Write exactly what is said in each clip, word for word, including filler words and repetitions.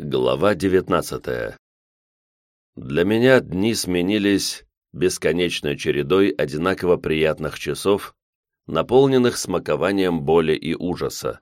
Глава девятнадцатая. Для меня дни сменились бесконечной чередой одинаково приятных часов, наполненных смакованием боли и ужаса.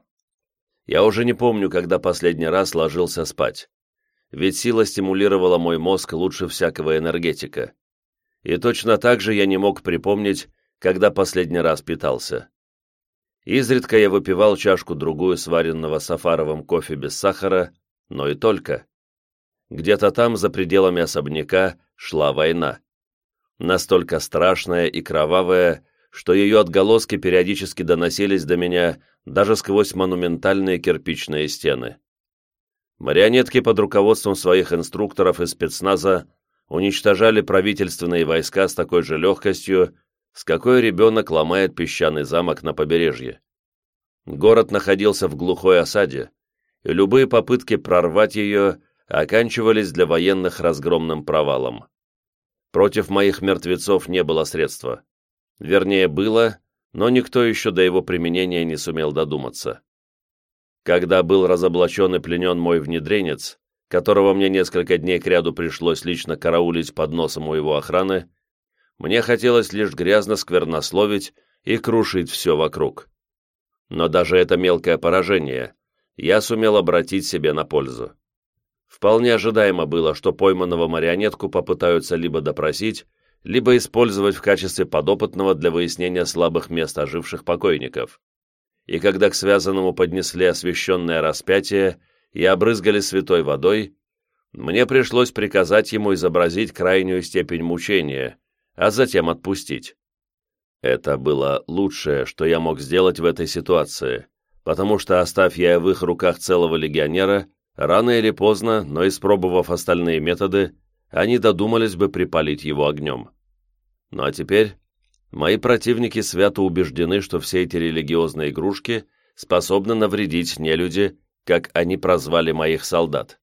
Я уже не помню, когда последний раз ложился спать, ведь сила стимулировала мой мозг лучше всякого энергетика. И точно так же я не мог припомнить, когда последний раз питался. Изредка я выпивал чашку-другую сваренного сафаровым кофе без сахара, но и только. Где-то там, за пределами особняка, шла война. Настолько страшная и кровавая, что ее отголоски периодически доносились до меня даже сквозь монументальные кирпичные стены. Марионетки под руководством своих инструкторов из спецназа уничтожали правительственные войска с такой же легкостью, с какой ребенок ломает песчаный замок на побережье. Город находился в глухой осаде, и любые попытки прорвать ее оканчивались для военных разгромным провалом. Против моих мертвецов не было средства. Вернее, было, но никто еще до его применения не сумел додуматься. Когда был разоблачен и пленен мой внедренец, которого мне несколько дней кряду пришлось лично караулить под носом у его охраны, мне хотелось лишь грязно сквернословить и крушить все вокруг. Но даже это мелкое поражение я сумел обратить себе на пользу. Вполне ожидаемо было, что пойманного марионетку попытаются либо допросить, либо использовать в качестве подопытного для выяснения слабых мест оживших покойников. И когда к связанному поднесли освященное распятие и обрызгали святой водой, мне пришлось приказать ему изобразить крайнюю степень мучения, а затем отпустить. Это было лучшее, что я мог сделать в этой ситуации, потому что, оставь я в их руках целого легионера, рано или поздно, но испробовав остальные методы, они додумались бы припалить его огнем. Ну а теперь мои противники свято убеждены, что все эти религиозные игрушки способны навредить нелюди, как они прозвали моих солдат.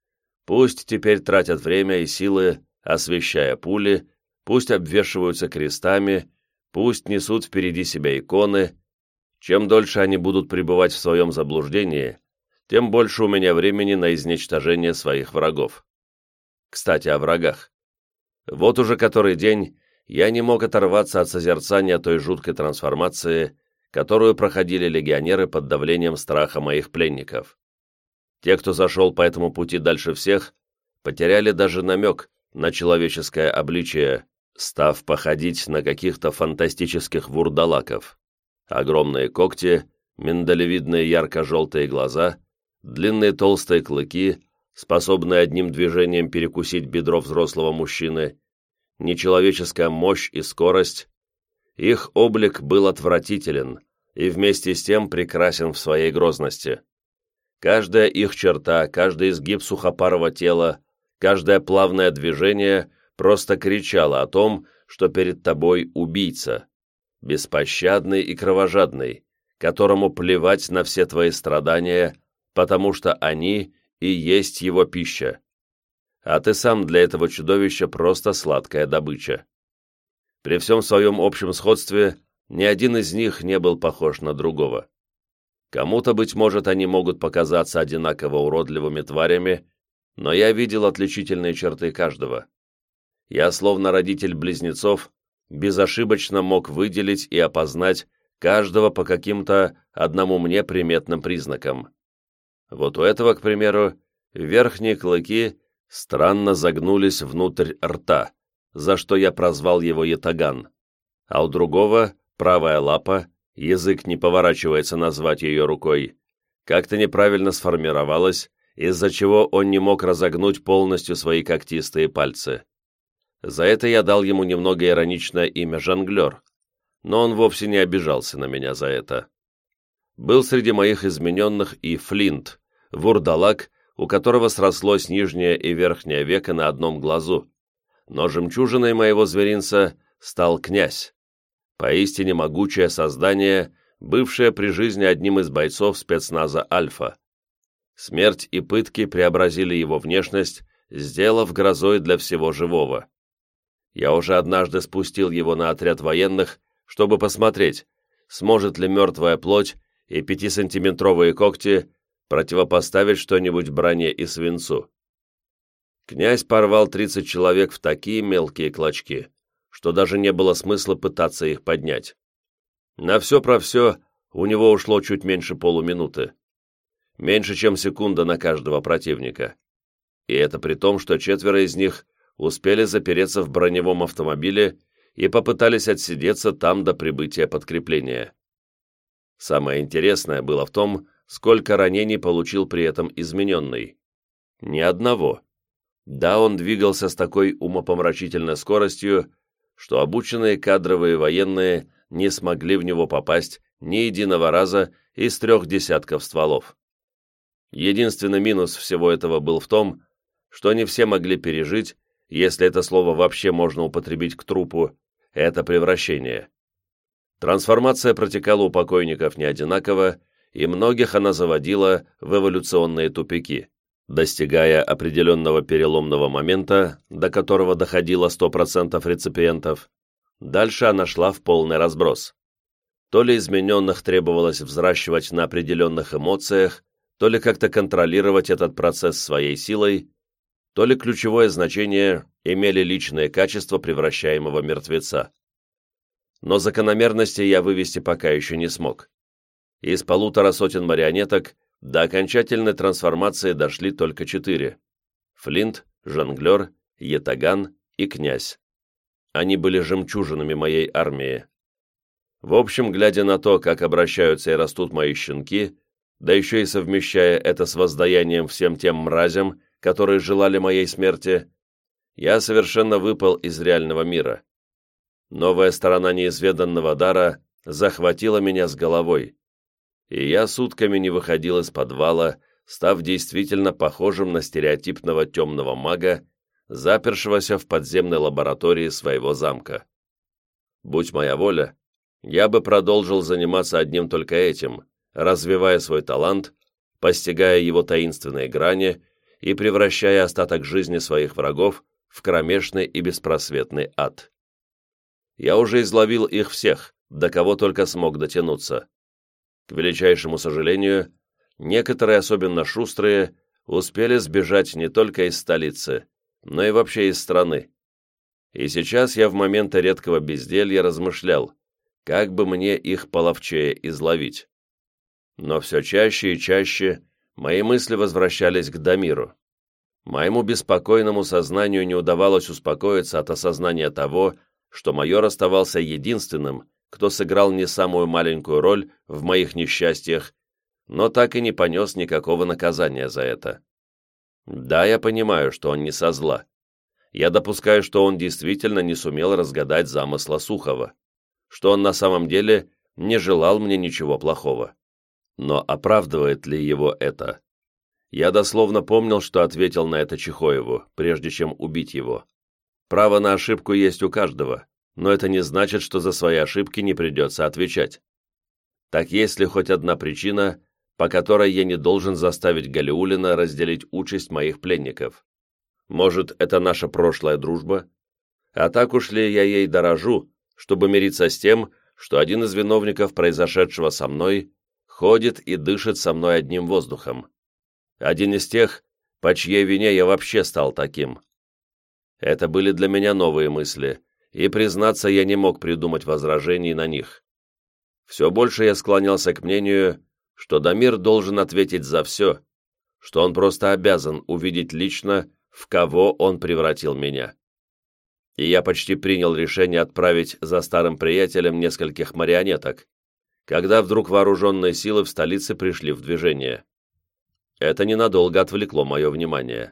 Пусть теперь тратят время и силы, освещая пули, пусть обвешиваются крестами, пусть несут впереди себя иконы. Чем дольше они будут пребывать в своем заблуждении, тем больше у меня времени на изничтожение своих врагов. Кстати, о врагах. Вот уже который день я не мог оторваться от созерцания той жуткой трансформации, которую проходили легионеры под давлением страха моих пленников. Те, кто зашел по этому пути дальше всех, потеряли даже намек на человеческое обличие, став походить на каких-то фантастических вурдалаков. Огромные когти, миндалевидные ярко-желтые глаза, длинные толстые клыки, способные одним движением перекусить бедро взрослого мужчины, нечеловеческая мощь и скорость. Их облик был отвратителен и вместе с тем прекрасен в своей грозности. Каждая их черта, каждый изгиб сухопарого тела, каждое плавное движение просто кричало о том, что перед тобой убийца, беспощадный и кровожадный, которому плевать на все твои страдания, потому что они и есть его пища. А ты сам для этого чудовища просто сладкая добыча. При всем своем общем сходстве ни один из них не был похож на другого. Кому-то, быть может, они могут показаться одинаково уродливыми тварями, но я видел отличительные черты каждого. Я, словно родитель близнецов, безошибочно мог выделить и опознать каждого по каким-то одному мне приметным признакам. Вот у этого, к примеру, верхние клыки странно загнулись внутрь рта, за что я прозвал его ятаган, а у другого правая лапа, язык не поворачивается назвать ее рукой, как-то неправильно сформировалась, из-за чего он не мог разогнуть полностью свои когтистые пальцы. За это я дал ему немного ироничное имя «Жонглер», но он вовсе не обижался на меня за это. Был среди моих измененных и Флинт, вурдалак, у которого срослось нижнее и верхнее веко на одном глазу, но жемчужиной моего зверинца стал князь, поистине могучее создание, бывшее при жизни одним из бойцов спецназа «Альфа». Смерть и пытки преобразили его внешность, сделав грозой для всего живого. Я уже однажды спустил его на отряд военных, чтобы посмотреть, сможет ли мертвая плоть и пятисантиметровые когти противопоставить что-нибудь броне и свинцу. Князь порвал тридцать человек в такие мелкие клочки, что даже не было смысла пытаться их поднять. На все про все у него ушло чуть меньше полуминуты. Меньше, чем секунда на каждого противника. И это при том, что четверо из них успели запереться в броневом автомобиле и попытались отсидеться там до прибытия подкрепления. Самое интересное было в том, сколько ранений получил при этом измененный. Ни одного. Да, он двигался с такой умопомрачительной скоростью, что обученные кадровые военные не смогли в него попасть ни единого раза из трех десятков стволов. Единственный минус всего этого был в том, что не все могли пережить, если это слово вообще можно употребить к трупу, это превращение. Трансформация протекала у покойников не одинаково, и многих она заводила в эволюционные тупики. Достигая определенного переломного момента, до которого доходило сто процентов реципиентов, дальше она шла в полный разброс. То ли измененных требовалось взращивать на определенных эмоциях, то ли как-то контролировать этот процесс своей силой, то ли ключевое значение имели личные качества превращаемого мертвеца. Но закономерности я вывести пока еще не смог. Из полутора сотен марионеток до окончательной трансформации дошли только четыре. Флинт, Жонглер, Ятаган и Князь. Они были жемчужинами моей армии. В общем, глядя на то, как обращаются и растут мои щенки, да еще и совмещая это с воздаянием всем тем мразям, которые желали моей смерти, я совершенно выпал из реального мира. Новая сторона неизведанного дара захватила меня с головой, и я сутками не выходил из подвала, став действительно похожим на стереотипного темного мага, запершегося в подземной лаборатории своего замка. Будь моя воля, я бы продолжил заниматься одним только этим, развивая свой талант, постигая его таинственные грани и превращая остаток жизни своих врагов в кромешный и беспросветный ад. Я уже изловил их всех, до кого только смог дотянуться. К величайшему сожалению, некоторые, особенно шустрые, успели сбежать не только из столицы, но и вообще из страны. И сейчас я в моменты редкого безделья размышлял, как бы мне их половчее изловить. Но все чаще и чаще мои мысли возвращались к Дамиру. Моему беспокойному сознанию не удавалось успокоиться от осознания того, что майор оставался единственным, кто сыграл не самую маленькую роль в моих несчастьях, но так и не понес никакого наказания за это. Да, я понимаю, что он не со зла. Я допускаю, что он действительно не сумел разгадать замысла Сухова, что он на самом деле не желал мне ничего плохого. Но оправдывает ли его это? Я дословно помнил, что ответил на это Чехоеву, прежде чем убить его. Право на ошибку есть у каждого, но это не значит, что за свои ошибки не придется отвечать. Так есть ли хоть одна причина, по которой я не должен заставить Галиуллина разделить участь моих пленников? Может, это наша прошлая дружба? А так уж ли я ей дорожу, чтобы мириться с тем, что один из виновников произошедшего со мной ходит и дышит со мной одним воздухом? Один из тех, по чьей вине я вообще стал таким. Это были для меня новые мысли, и, признаться, я не мог придумать возражений на них. Все больше я склонялся к мнению, что Дамир должен ответить за все, что он просто обязан увидеть лично, в кого он превратил меня. И я почти принял решение отправить за старым приятелем нескольких марионеток, когда вдруг вооруженные силы в столице пришли в движение. Это ненадолго отвлекло мое внимание.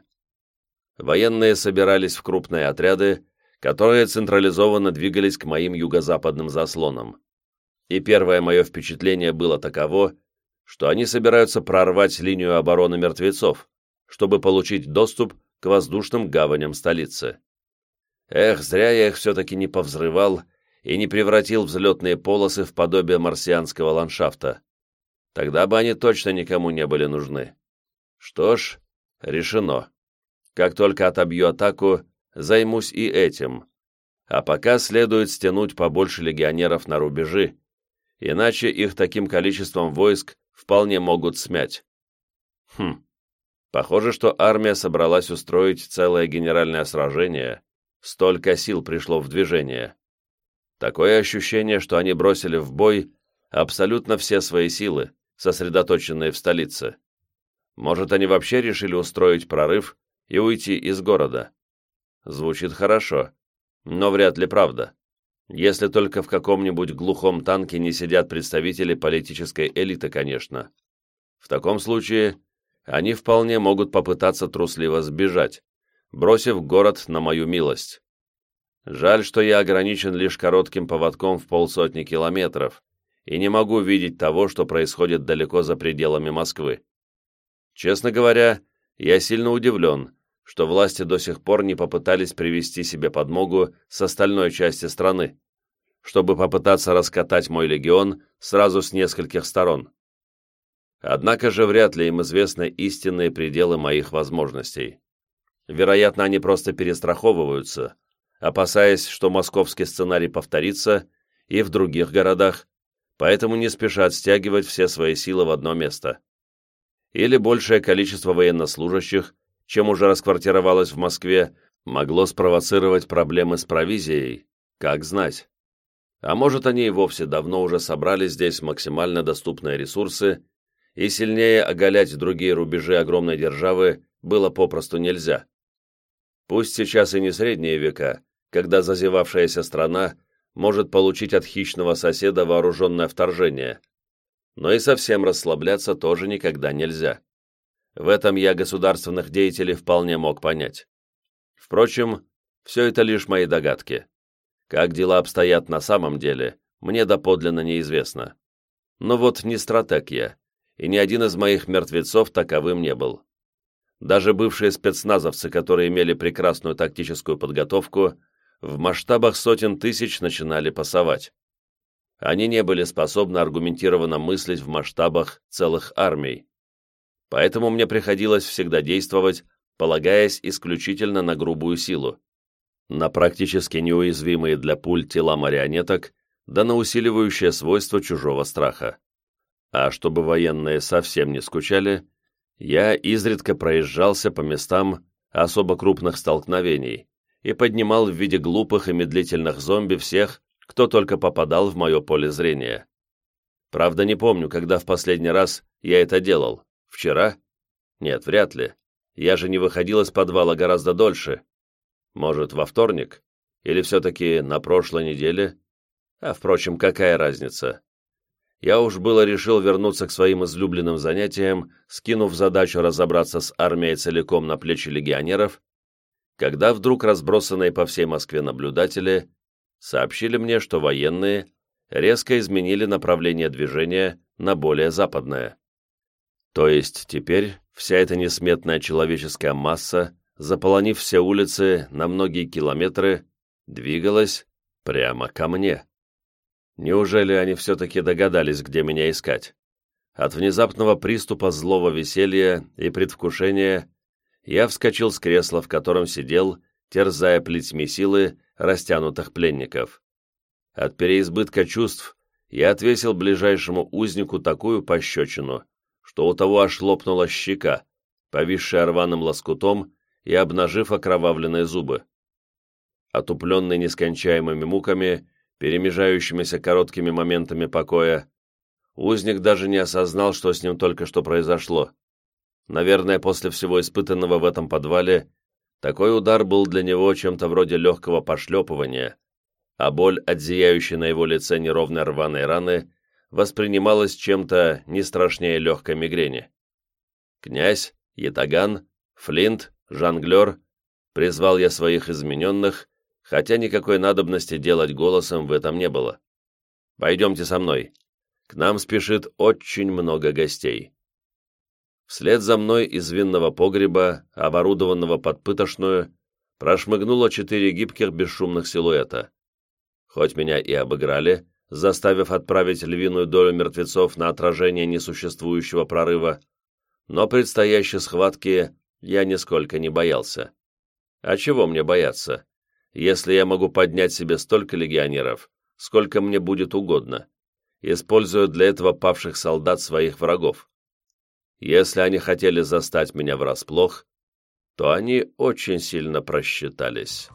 Военные собирались в крупные отряды, которые централизованно двигались к моим юго-западным заслонам. И первое мое впечатление было таково, что они собираются прорвать линию обороны мертвецов, чтобы получить доступ к воздушным гаваням столицы. Эх, зря я их все-таки не повзрывал и не превратил взлетные полосы в подобие марсианского ландшафта. Тогда бы они точно никому не были нужны. Что ж, решено. Как только отобью атаку, займусь и этим. А пока следует стянуть побольше легионеров на рубежи, иначе их таким количеством войск вполне могут смять. Хм, похоже, что армия собралась устроить целое генеральное сражение, столько сил пришло в движение. Такое ощущение, что они бросили в бой абсолютно все свои силы, сосредоточенные в столице. Может, они вообще решили устроить прорыв и уйти из города? Звучит хорошо, но вряд ли правда. Если только в каком-нибудь глухом танке не сидят представители политической элиты, конечно. В таком случае они вполне могут попытаться трусливо сбежать, бросив город на мою милость. Жаль, что я ограничен лишь коротким поводком в полсотни километров и не могу видеть того, что происходит далеко за пределами Москвы. Честно говоря, я сильно удивлен, что власти до сих пор не попытались привести себе подмогу с остальной части страны, чтобы попытаться раскатать мой легион сразу с нескольких сторон. Однако же вряд ли им известны истинные пределы моих возможностей. Вероятно, они просто перестраховываются, опасаясь, что московский сценарий повторится и в других городах, поэтому не спешат стягивать все свои силы в одно место. Или большее количество военнослужащих, чем уже расквартировалось в Москве, могло спровоцировать проблемы с провизией, как знать. А может, они и вовсе давно уже собрали здесь максимально доступные ресурсы, и сильнее оголять другие рубежи огромной державы было попросту нельзя. Пусть сейчас и не средние века, когда зазевавшаяся страна может получить от хищного соседа вооруженное вторжение, но и совсем расслабляться тоже никогда нельзя. В этом я государственных деятелей вполне мог понять. Впрочем, все это лишь мои догадки. Как дела обстоят на самом деле, мне доподлинно неизвестно. Но вот не стратег я, и ни один из моих мертвецов таковым не был. Даже бывшие спецназовцы, которые имели прекрасную тактическую подготовку, в масштабах сотен тысяч начинали пасовать. Они не были способны аргументированно мыслить в масштабах целых армий. Поэтому мне приходилось всегда действовать, полагаясь исключительно на грубую силу, на практически неуязвимые для пуль тела марионеток, да на усиливающее свойство чужого страха. А чтобы военные совсем не скучали, я изредка проезжался по местам особо крупных столкновений и поднимал в виде глупых и медлительных зомби всех, кто только попадал в мое поле зрения. Правда, не помню, когда в последний раз я это делал. Вчера? Нет, вряд ли. Я же не выходил из подвала гораздо дольше. Может, во вторник? Или все-таки на прошлой неделе? А, впрочем, какая разница? Я уж было решил вернуться к своим излюбленным занятиям, скинув задачу разобраться с армией целиком на плечи легионеров, когда вдруг разбросанные по всей Москве наблюдатели сообщили мне, что военные резко изменили направление движения на более западное. То есть теперь вся эта несметная человеческая масса, заполонив все улицы на многие километры, двигалась прямо ко мне. Неужели они все-таки догадались, где меня искать? От внезапного приступа злого веселья и предвкушения я вскочил с кресла, в котором сидел, терзая плетьми силы растянутых пленников. От переизбытка чувств я отвесил ближайшему узнику такую пощечину, что у того аж лопнула щека, повисшая рваным лоскутом и обнажив окровавленные зубы. Отупленный нескончаемыми муками, перемежающимися короткими моментами покоя, узник даже не осознал, что с ним только что произошло. Наверное, после всего испытанного в этом подвале, такой удар был для него чем-то вроде легкого пошлепывания, а боль от зияющей на его лице неровной рваной раны воспринималась чем-то не страшнее легкой мигрени. «Князь, ятаган, флинт, жонглер», призвал я своих измененных, хотя никакой надобности делать голосом в этом не было. «Пойдемте со мной. К нам спешит очень много гостей». Вслед за мной из винного погреба, оборудованного под пытошную, прошмыгнуло четыре гибких бесшумных силуэта. Хоть меня и обыграли, заставив отправить львиную долю мертвецов на отражение несуществующего прорыва, но предстоящей схватки я нисколько не боялся. А чего мне бояться, если я могу поднять себе столько легионеров, сколько мне будет угодно, используя для этого павших солдат своих врагов? Если они хотели застать меня врасплох, то они очень сильно просчитались.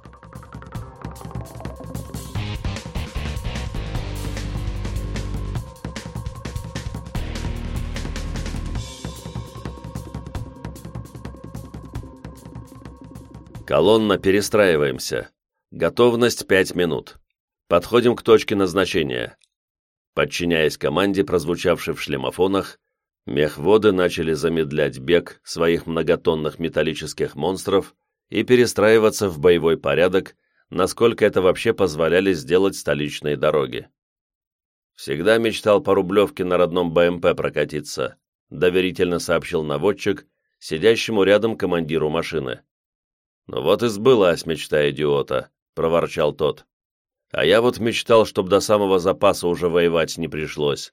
Колонна, перестраиваемся. Готовность пять минут. Подходим к точке назначения. Подчиняясь команде, прозвучавшей в шлемофонах, мехводы начали замедлять бег своих многотонных металлических монстров и перестраиваться в боевой порядок, насколько это вообще позволяли сделать столичные дороги. «Всегда мечтал по Рублевке на родном БМП прокатиться», доверительно сообщил наводчик, сидящему рядом командиру машины. «Ну вот и сбылась мечта идиота», — проворчал тот. «А я вот мечтал, чтоб до самого запаса уже воевать не пришлось».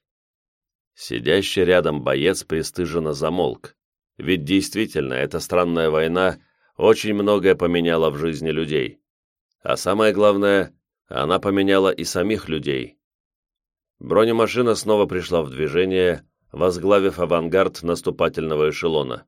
Сидящий рядом боец пристыженно замолк, ведь действительно эта странная война очень многое поменяла в жизни людей. А самое главное, она поменяла и самих людей. Бронемашина снова пришла в движение, возглавив авангард наступательного эшелона.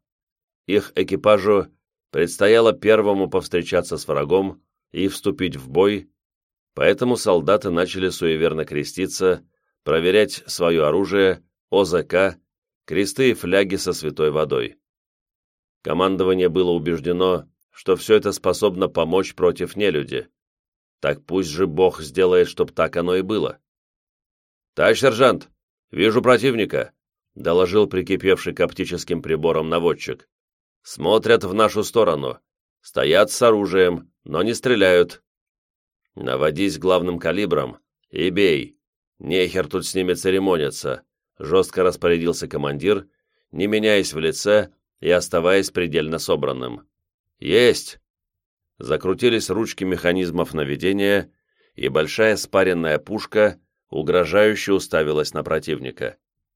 Их экипажу предстояло первому повстречаться с врагом и вступить в бой, поэтому солдаты начали суеверно креститься, проверять свое оружие, ОЗК, кресты и фляги со святой водой. Командование было убеждено, что все это способно помочь против нелюди. Так пусть же Бог сделает, чтоб так оно и было. «Товарищ сержант, вижу противника», — доложил прикипевший к оптическим приборам наводчик. «Смотрят в нашу сторону. Стоят с оружием, но не стреляют». «Наводись главным калибром и бей. Нехер тут с ними церемониться», — жестко распорядился командир, не меняясь в лице и оставаясь предельно собранным. «Есть!» Закрутились ручки механизмов наведения, и большая спаренная пушка угрожающе уставилась на противника.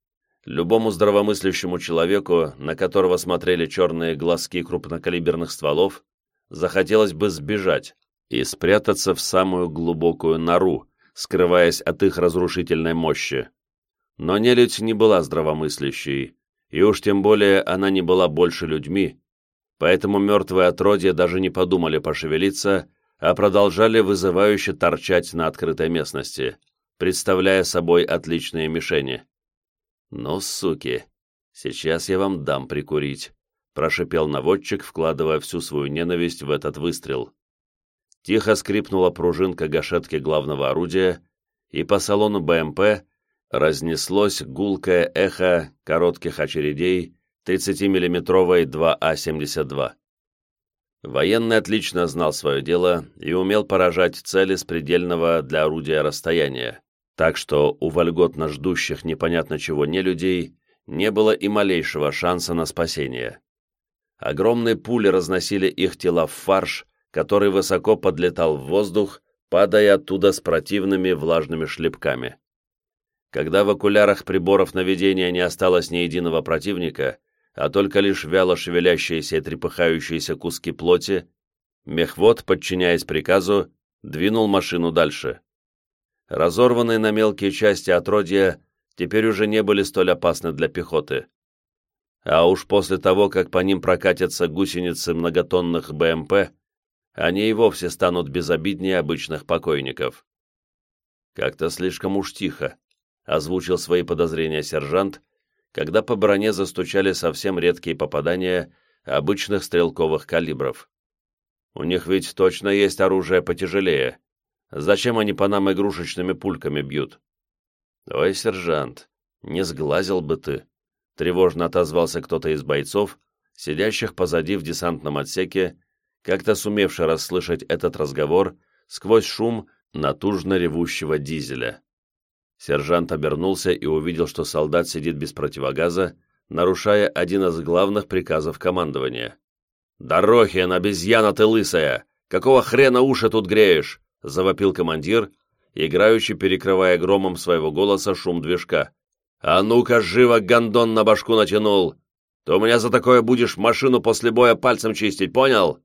Любому здравомыслящему человеку, на которого смотрели черные глазки крупнокалиберных стволов, захотелось бы сбежать и спрятаться в самую глубокую нору, скрываясь от их разрушительной мощи. Но нелюдь не была здравомыслящей, и уж тем более она не была больше людьми, поэтому мертвые отродья даже не подумали пошевелиться, а продолжали вызывающе торчать на открытой местности, представляя собой отличные мишени. «Ну, суки, сейчас я вам дам прикурить», — прошипел наводчик, вкладывая всю свою ненависть в этот выстрел. Тихо скрипнула пружинка гашетки главного орудия, и по салону БМП разнеслось гулкое эхо коротких очередей тридцатимиллиметровой два А семьдесят два. Военный отлично знал свое дело и умел поражать цели с предельного для орудия расстояния, так что у вольготно ждущих непонятно чего нелюдей не было и малейшего шанса на спасение. Огромные пули разносили их тела в фарш, который высоко подлетал в воздух, падая оттуда с противными влажными шлепками. Когда в окулярах приборов наведения не осталось ни единого противника, а только лишь вяло шевелящиеся и трепыхающиеся куски плоти, мехвод, подчиняясь приказу, двинул машину дальше. Разорванные на мелкие части отродья теперь уже не были столь опасны для пехоты. А уж после того, как по ним прокатятся гусеницы многотонных БМП, они и вовсе станут безобиднее обычных покойников. «Как-то слишком уж тихо», — озвучил свои подозрения сержант, когда по броне застучали совсем редкие попадания обычных стрелковых калибров. «У них ведь точно есть оружие потяжелее. Зачем они по нам игрушечными пульками бьют?» «Ой, сержант, не сглазил бы ты», — тревожно отозвался кто-то из бойцов, сидящих позади в десантном отсеке, как-то сумевший расслышать этот разговор сквозь шум натужно ревущего дизеля. Сержант обернулся и увидел, что солдат сидит без противогаза, нарушая один из главных приказов командования. «Дорохин, обезьяна ты лысая! Какого хрена уши тут греешь?» — завопил командир, играючи перекрывая громом своего голоса шум движка. «А ну-ка, живо гондон на башку натянул! То у меня за такое будешь машину после боя пальцем чистить, понял?»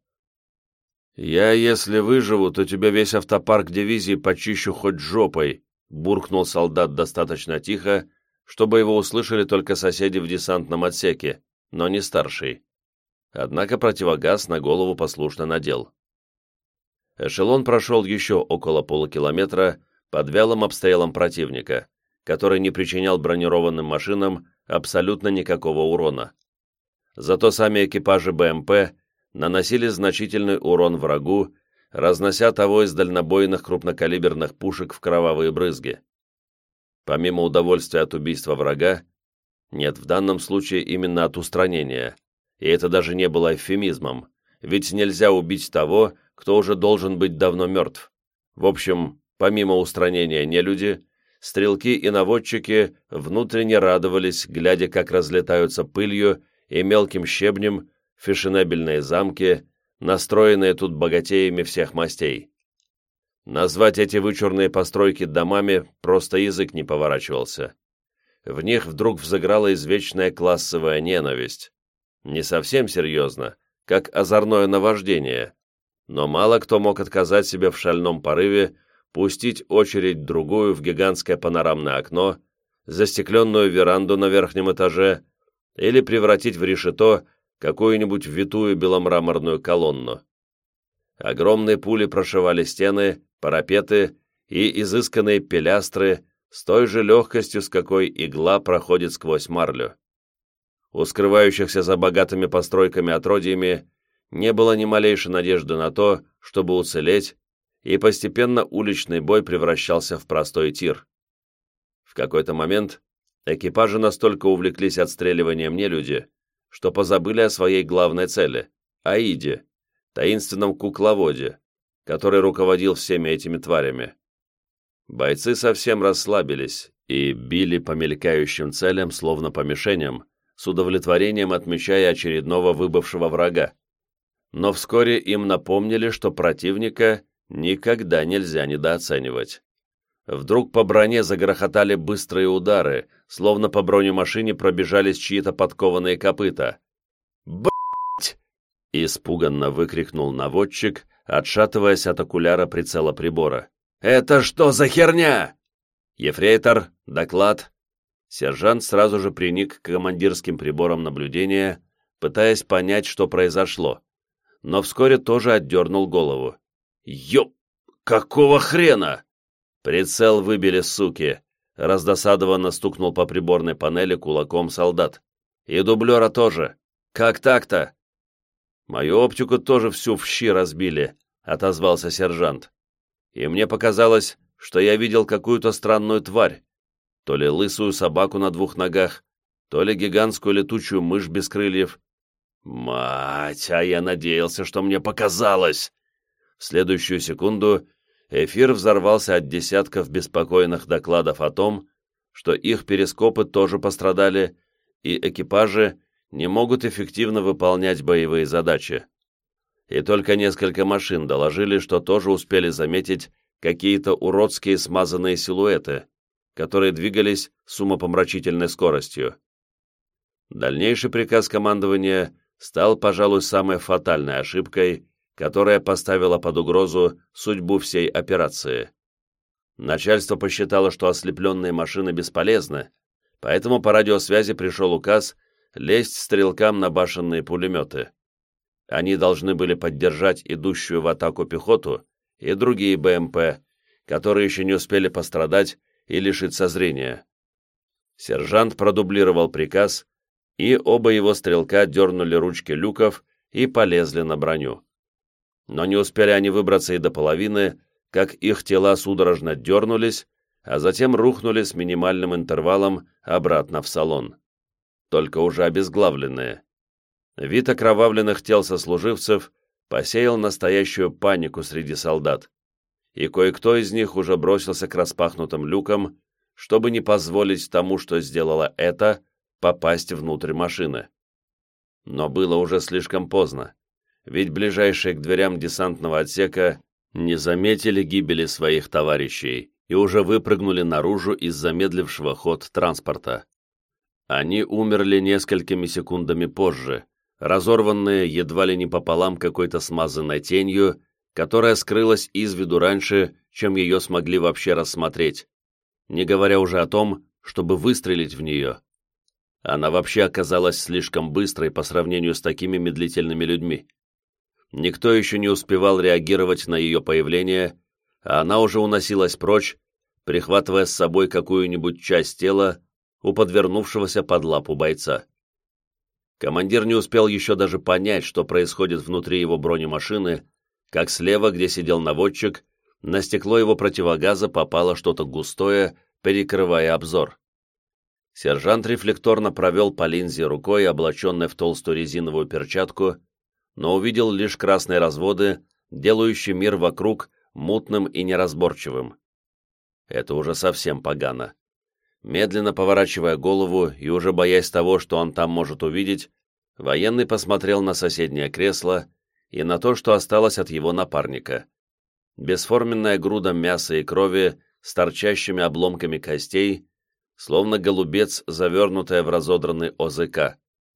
«Я, если выживу, то тебя весь автопарк дивизии почищу хоть жопой», — буркнул солдат достаточно тихо, чтобы его услышали только соседи в десантном отсеке, но не старший. Однако противогаз на голову послушно надел. Эшелон прошел еще около полукилометра под вялым обстрелом противника, который не причинял бронированным машинам абсолютно никакого урона. Зато сами экипажи БМП наносили значительный урон врагу, разнося того из дальнобойных крупнокалиберных пушек в кровавые брызги. Помимо удовольствия от убийства врага, нет, в данном случае именно от устранения, и это даже не было эвфемизмом, ведь нельзя убить того, кто уже должен быть давно мертв. В общем, помимо устранения нелюди, стрелки и наводчики внутренне радовались, глядя, как разлетаются пылью и мелким щебнем фешенебельные замки, настроенные тут богатеями всех мастей. Назвать эти вычурные постройки домами просто язык не поворачивался. В них вдруг взыграла извечная классовая ненависть. Не совсем серьезно, как озорное наваждение, но мало кто мог отказать себе в шальном порыве пустить очередь-другую в гигантское панорамное окно, застекленную веранду на верхнем этаже или превратить в решето какую-нибудь витую беломраморную колонну. Огромные пули прошивали стены, парапеты и изысканные пилястры с той же легкостью, с какой игла проходит сквозь марлю. У скрывающихся за богатыми постройками отродьями не было ни малейшей надежды на то, чтобы уцелеть, и постепенно уличный бой превращался в простой тир. В какой-то момент экипажи настолько увлеклись отстреливанием нелюди, что позабыли о своей главной цели — Аиде, таинственном кукловоде, который руководил всеми этими тварями. Бойцы совсем расслабились и били по мелькающим целям, словно по мишеням, с удовлетворением отмечая очередного выбывшего врага. Но вскоре им напомнили, что противника никогда нельзя недооценивать. Вдруг по броне загрохотали быстрые удары, словно по бронемашине пробежались чьи-то подкованные копыта. «Б***ь!» — испуганно выкрикнул наводчик, отшатываясь от окуляра прицела прибора. «Это что за херня?» «Ефрейтор, доклад». Сержант сразу же приник к командирским приборам наблюдения, пытаясь понять, что произошло, но вскоре тоже отдернул голову. «Ёп! Какого хрена?» «Прицел выбили, суки!» — раздосадованно стукнул по приборной панели кулаком солдат. «И дублера тоже. Как так-то?» «Мою оптику тоже всю в щи разбили», — отозвался сержант. «И мне показалось, что я видел какую-то странную тварь. То ли лысую собаку на двух ногах, то ли гигантскую летучую мышь без крыльев. Мать, а я надеялся, что мне показалось!» В следующую секунду эфир взорвался от десятков беспокойных докладов о том, что их перископы тоже пострадали, и экипажи не могут эффективно выполнять боевые задачи. И только несколько машин доложили, что тоже успели заметить какие-то уродские смазанные силуэты, которые двигались с умопомрачительной скоростью. Дальнейший приказ командования стал, пожалуй, самой фатальной ошибкой, которая поставила под угрозу судьбу всей операции. Начальство посчитало, что ослепленные машины бесполезны, поэтому по радиосвязи пришел указ лезть стрелкам на башенные пулеметы. Они должны были поддержать идущую в атаку пехоту и другие БМП, которые еще не успели пострадать и лишиться зрения. Сержант продублировал приказ, и оба его стрелка дернули ручки люков и полезли на броню. Но не успели они выбраться и до половины, как их тела судорожно дернулись, а затем рухнули с минимальным интервалом обратно в салон. Только уже обезглавленные. Вид окровавленных тел сослуживцев посеял настоящую панику среди солдат, и кое-кто из них уже бросился к распахнутым люкам, чтобы не позволить тому, что сделало это, попасть внутрь машины. Но было уже слишком поздно, ведь ближайшие к дверям десантного отсека не заметили гибели своих товарищей и уже выпрыгнули наружу из замедлившего ход транспорта. Они умерли несколькими секундами позже, разорванные едва ли не пополам какой-то смазанной тенью, которая скрылась из виду раньше, чем ее смогли вообще рассмотреть, не говоря уже о том, чтобы выстрелить в нее. Она вообще оказалась слишком быстрой по сравнению с такими медлительными людьми. Никто еще не успевал реагировать на ее появление, а она уже уносилась прочь, прихватывая с собой какую-нибудь часть тела у подвернувшегося под лапу бойца. Командир не успел еще даже понять, что происходит внутри его бронемашины, как слева, где сидел наводчик, на стекло его противогаза попало что-то густое, перекрывая обзор. Сержант рефлекторно провел по линзе рукой, облаченной в толстую резиновую перчатку, но увидел лишь красные разводы, делающие мир вокруг мутным и неразборчивым. Это уже совсем погано. Медленно поворачивая голову и уже боясь того, что он там может увидеть, военный посмотрел на соседнее кресло и на то, что осталось от его напарника. Бесформенная груда мяса и крови с торчащими обломками костей, словно голубец, завернутая в разодранный ОЗК.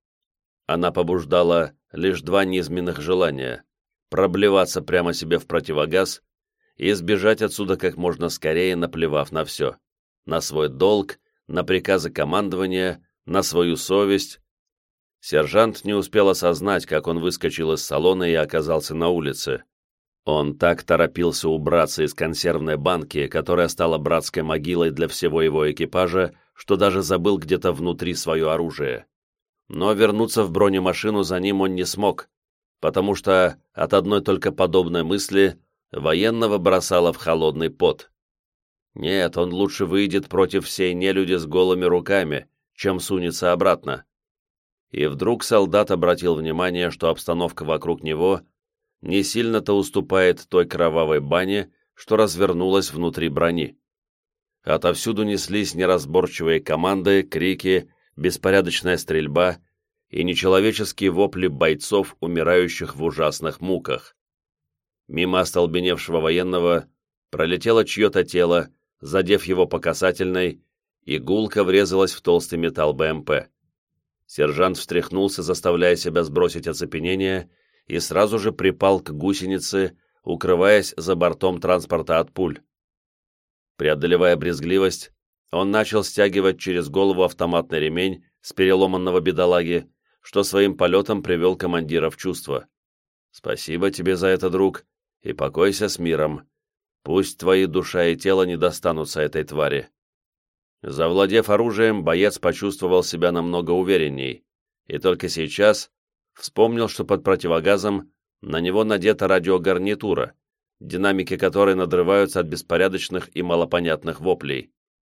Она побуждала лишь два низменных желания — проблеваться прямо себе в противогаз и сбежать отсюда как можно скорее, наплевав на все. На свой долг, на приказы командования, на свою совесть. Сержант не успел осознать, как он выскочил из салона и оказался на улице. Он так торопился убраться из консервной банки, которая стала братской могилой для всего его экипажа, что даже забыл где-то внутри свое оружие. Но вернуться в бронемашину за ним он не смог, потому что от одной только подобной мысли военного бросало в холодный пот. Нет, он лучше выйдет против всей нелюди с голыми руками, чем сунется обратно. И вдруг солдат обратил внимание, что обстановка вокруг него не сильно-то уступает той кровавой бане, что развернулась внутри брони. Отовсюду неслись неразборчивые команды, крики, беспорядочная стрельба и нечеловеческие вопли бойцов, умирающих в ужасных муках. Мимо остолбеневшего военного пролетело чье-то тело, задев его по касательной, и гулко врезалась в толстый металл БМП. Сержант встряхнулся, заставляя себя сбросить оцепенение, и сразу же припал к гусенице, укрываясь за бортом транспорта от пуль. Преодолевая брезгливость, он начал стягивать через голову автоматный ремень с переломанного бедолаги, что своим полетом привел командира в чувство. «Спасибо тебе за это, друг, и покойся с миром. Пусть твои душа и тело не достанутся этой твари». Завладев оружием, боец почувствовал себя намного уверенней, и только сейчас вспомнил, что под противогазом на него надета радиогарнитура, динамики которой надрываются от беспорядочных и малопонятных воплей.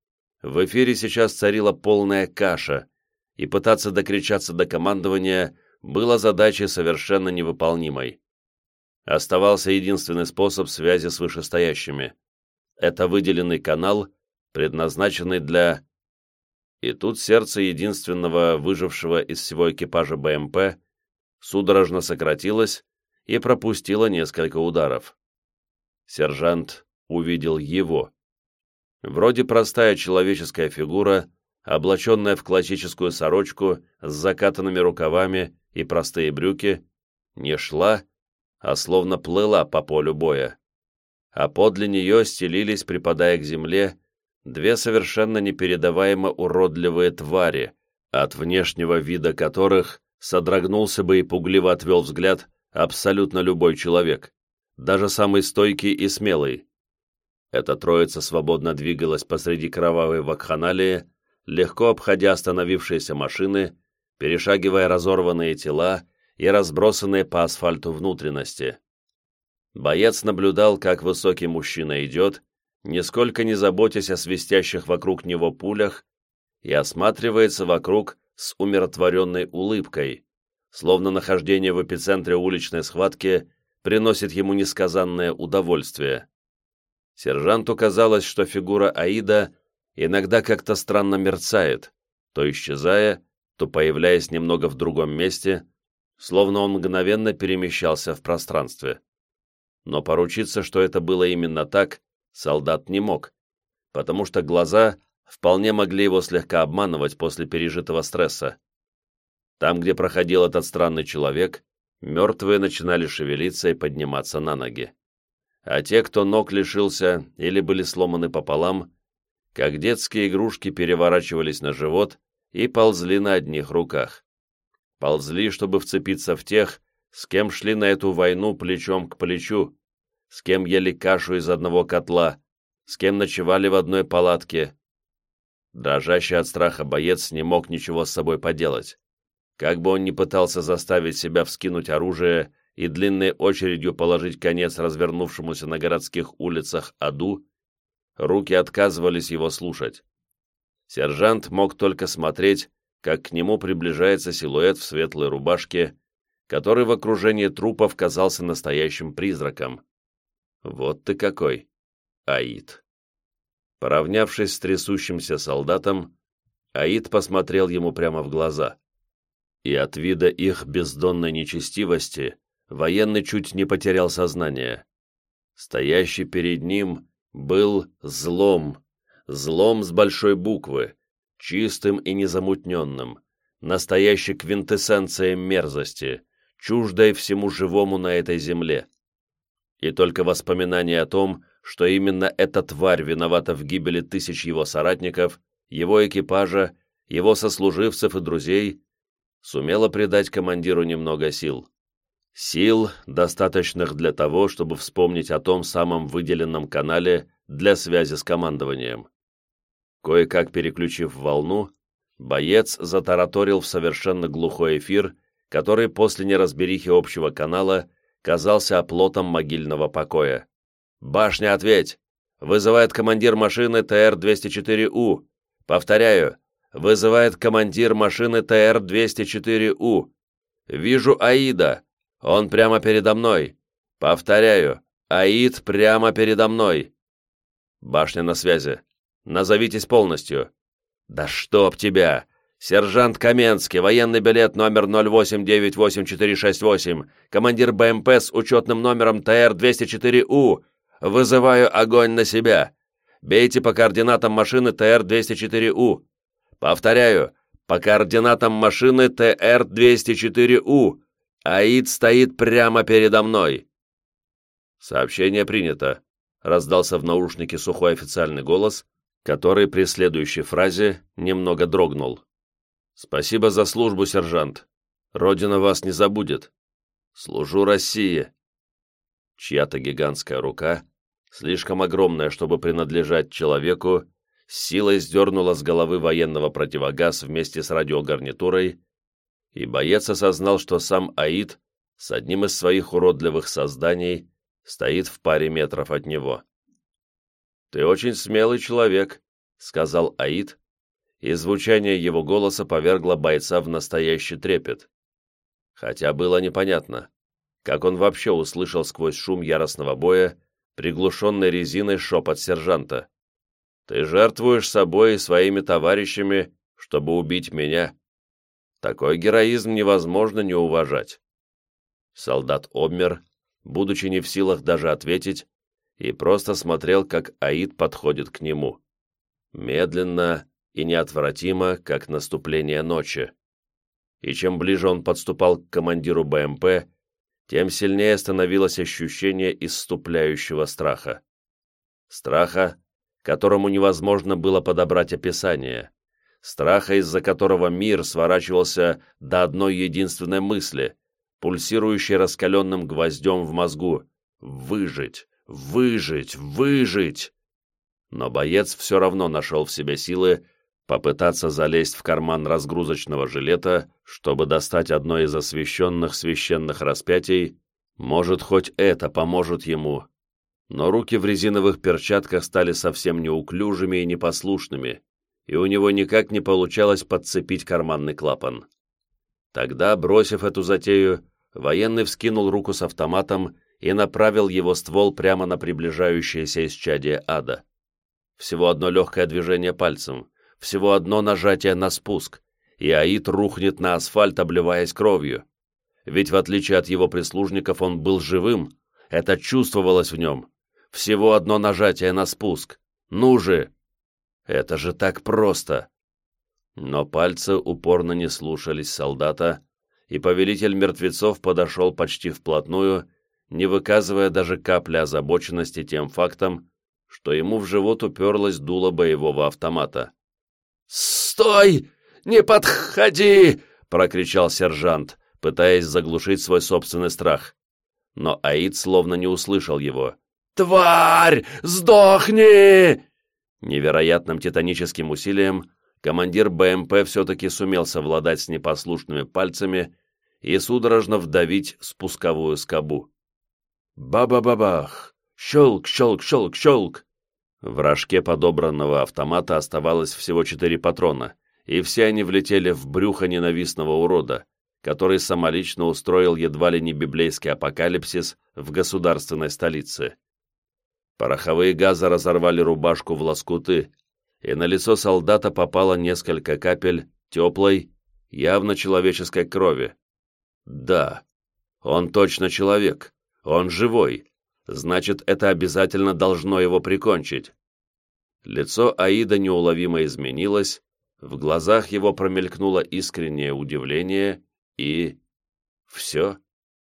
В эфире сейчас царила полная каша, и пытаться докричаться до командования было задачей совершенно невыполнимой. Оставался единственный способ связи с вышестоящими. Это выделенный канал, предназначенный для... И тут сердце единственного выжившего из всего экипажа БМП судорожно сократилось и пропустило несколько ударов. Сержант увидел его. Вроде простая человеческая фигура, облаченная в классическую сорочку с закатанными рукавами и простые брюки, не шла, а словно плыла по полю боя. А подле нее стелились, припадая к земле, две совершенно непередаваемо уродливые твари, от внешнего вида которых содрогнулся бы и пугливо отвел взгляд абсолютно любой человек, даже самый стойкий и смелый. Эта троица свободно двигалась посреди кровавой вакханалии, легко обходя остановившиеся машины, перешагивая разорванные тела и разбросанные по асфальту внутренности. Боец наблюдал, как высокий мужчина идет, нисколько не заботясь о свистящих вокруг него пулях, и осматривается вокруг с умиротворенной улыбкой, словно нахождение в эпицентре уличной схватки приносит ему несказанное удовольствие. Сержанту казалось, что фигура Аида иногда как-то странно мерцает, то исчезая, то появляясь немного в другом месте, словно он мгновенно перемещался в пространстве. Но поручиться, что это было именно так, солдат не мог, потому что глаза вполне могли его слегка обманывать после пережитого стресса. Там, где проходил этот странный человек, мертвые начинали шевелиться и подниматься на ноги. А те, кто ног лишился или были сломаны пополам, как детские игрушки переворачивались на живот и ползли на одних руках. Ползли, чтобы вцепиться в тех, с кем шли на эту войну плечом к плечу, с кем ели кашу из одного котла, с кем ночевали в одной палатке. Дрожащий от страха боец не мог ничего с собой поделать. Как бы он ни пытался заставить себя вскинуть оружие и длинной очередью положить конец развернувшемуся на городских улицах аду, руки отказывались его слушать. Сержант мог только смотреть, как к нему приближается силуэт в светлой рубашке, который в окружении трупов казался настоящим призраком. Вот ты какой, Аид. Поравнявшись с трясущимся солдатом, Аид посмотрел ему прямо в глаза. И от вида их бездонной нечестивости военный чуть не потерял сознание. Стоящий перед ним был злом, злом с большой буквы, чистым и незамутненным, настоящей квинтэссенцией мерзости, чуждой всему живому на этой земле. И только воспоминание о том, что именно эта тварь виновата в гибели тысяч его соратников, его экипажа, его сослуживцев и друзей, сумело придать командиру немного сил. Сил, достаточных для того, чтобы вспомнить о том самом выделенном канале для связи с командованием. Кое-как переключив волну, боец затараторил в совершенно глухой эфир, который после неразберихи общего канала казался оплотом могильного покоя. «Башня, ответь! Вызывает командир машины Т Р двести четыре У. Повторяю, вызывает командир машины Т Р двести четыре У. Вижу Аида. Он прямо передо мной. Повторяю, Аид прямо передо мной. Башня на связи. Назовитесь полностью». «Да чтоб тебя! Сержант Каменский, военный билет номер ноль восемь девять восемь четыре шесть восемь, командир Б М П с учетным номером Т Р двести четыре У. Вызываю огонь на себя. Бейте по координатам машины Т Р двести четыре У. Повторяю, по координатам машины Т Р двести четыре У. Аид стоит прямо передо мной». «Сообщение принято», — раздался в наушнике сухой официальный голос, который при следующей фразе немного дрогнул. «Спасибо за службу, сержант. Родина вас не забудет. Служу России». Чья-то гигантская рука, слишком огромная, чтобы принадлежать человеку, с силой сдернула с головы военного противогаз вместе с радиогарнитурой, и боец осознал, что сам Аид с одним из своих уродливых созданий стоит в паре метров от него. «Ты очень смелый человек», — сказал Аид, и звучание его голоса повергло бойца в настоящий трепет. Хотя было непонятно, как он вообще услышал сквозь шум яростного боя приглушенной резиной шепот сержанта. «Ты жертвуешь собой и своими товарищами, чтобы убить меня. Такой героизм невозможно не уважать». Солдат обмер, будучи не в силах даже ответить, и просто смотрел, как Аид подходит к нему. Медленно и неотвратимо, как наступление ночи. И чем ближе он подступал к командиру Б М П, тем сильнее становилось ощущение исступляющего страха. Страха, которому невозможно было подобрать описание. Страха, из-за которого мир сворачивался до одной единственной мысли, пульсирующей раскаленным гвоздем в мозгу — «выжить, выжить, выжить». Но боец все равно нашел в себе силы попытаться залезть в карман разгрузочного жилета, чтобы достать одно из освященных священных распятий. Может, хоть это поможет ему. Но руки в резиновых перчатках стали совсем неуклюжими и непослушными, и у него никак не получалось подцепить карманный клапан. Тогда, бросив эту затею, военный вскинул руку с автоматом и направил его ствол прямо на приближающееся исчадие ада. Всего одно легкое движение пальцем, всего одно нажатие на спуск, и Аид рухнет на асфальт, обливаясь кровью. Ведь в отличие от его прислужников он был живым, это чувствовалось в нем. Всего одно нажатие на спуск. Ну же! Это же так просто! Но пальцы упорно не слушались солдата, и повелитель мертвецов подошел почти вплотную, не выказывая даже капли озабоченности тем фактом, что ему в живот уперлось дуло боевого автомата. «Стой! Не подходи!» — прокричал сержант, пытаясь заглушить свой собственный страх. Но Аид словно не услышал его. «Тварь! Сдохни!» Невероятным титаническим усилием командир БМП все-таки сумел совладать с непослушными пальцами и судорожно вдавить спусковую скобу. Ба-ба-ба-бах! Щелк, щелк, щелк, щелк! В рожке подобранного автомата оставалось всего четыре патрона, и все они влетели в брюхо ненавистного урода, который самолично устроил едва ли не библейский апокалипсис в государственной столице. Пороховые газы разорвали рубашку в лоскуты, и на лицо солдата попало несколько капель теплой, явно человеческой крови. Да, он точно человек, он живой, значит, это обязательно должно его прикончить. Лицо Аида неуловимо изменилось, в глазах его промелькнуло искреннее удивление и... все.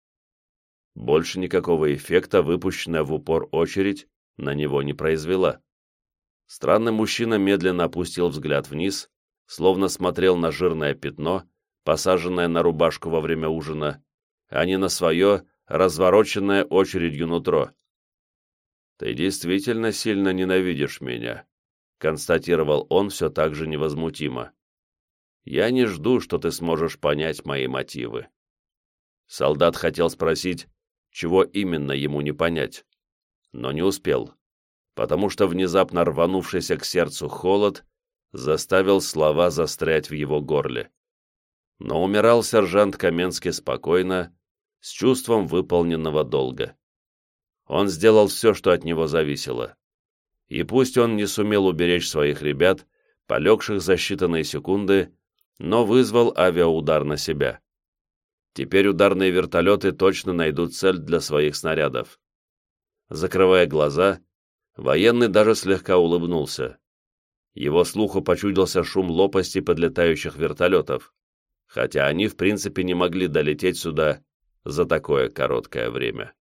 Больше никакого эффекта выпущенная в упор очередь на него не произвела. Странный мужчина медленно опустил взгляд вниз, словно смотрел на жирное пятно, посаженное на рубашку во время ужина, а не на свое, развороченное очередью нутро. «Ты действительно сильно ненавидишь меня», — констатировал он все так же невозмутимо. «Я не жду, что ты сможешь понять мои мотивы». Солдат хотел спросить, чего именно ему не понять, но не успел, потому что внезапно рванувшийся к сердцу холод заставил слова застрять в его горле. Но умирал сержант Каменский спокойно, с чувством выполненного долга. Он сделал все, что от него зависело. И пусть он не сумел уберечь своих ребят, полегших за считанные секунды, но вызвал авиаудар на себя. Теперь ударные вертолеты точно найдут цель для своих снарядов. Закрывая глаза, военный даже слегка улыбнулся. Его слуху почудился шум лопасти подлетающих вертолетов, хотя они в принципе не могли долететь сюда за такое короткое время.